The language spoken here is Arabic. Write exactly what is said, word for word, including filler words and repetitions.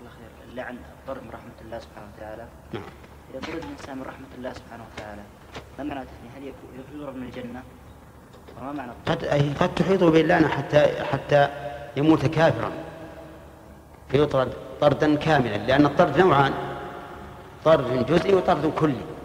الله خير، اللعن الطرد من رحمة الله سبحانه وتعالى. نعم. إذا طرد الإنسان من رحمة الله سبحانه وتعالى ما معنى هل يطرد من الجنة؟ وما معنى قد قد تحيط به اللعنة حتى حتى يموت كافرا فيطرد طردا كاملا، لأن الطرد نوعان: طرد جزئي وطرد كلي.